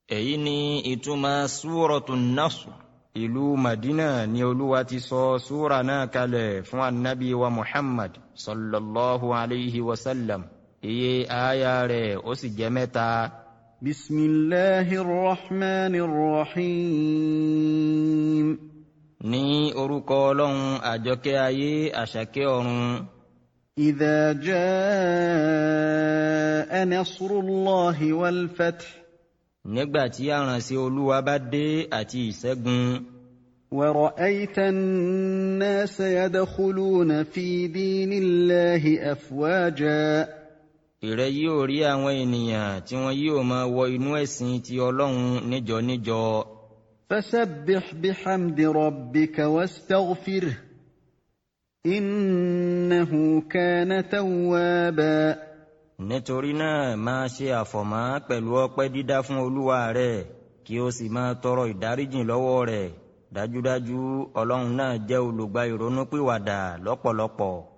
èyí ni ìtumọ̀ súratun Nasr. Ìlú Madina ni Olúwa ti sọ súra náà kalẹ̀ fún annabi wa Muhammad sallallahu alayhi wa sallam. Iye aya rẹ̀ ó sì jẹ́ 3. Bismillahir Rahmanir Rahim. Ní orúkọ Ọlọ́run àjọkẹ́ ayé àṣàkẹ́ ọ̀run. Idha jaa nasrullahi wal fath. Nígbà tí àránṣẹ́ Olúwa bá dé àti ìṣẹ́gun. Wa ra'ayta an-nasa yadkhuluna fi dinillahi afwaja. Ìrẹ́ yóò rí àwọn ènìyàn tí wọ́n yóò máa wọ inú ẹ̀sìn ti Ọlọ́run níjọ níjọ. Fasabbih bihamdi rabbika wastaghfirhu. Innahu kana tawwaba. Nítorí náà máa ṣe àfọ̀mọ́ pẹ̀lú ọpẹ́ dídá fún Olúwa rẹ̀ kí ó sì máa tọrọ ìdáríjìn lọ́wọ́ rẹ̀. Dájúdájú Ọlọ́run náà jẹ́ olùgbà ìrònúpìwàdà lọ́pọ̀lọpọ̀.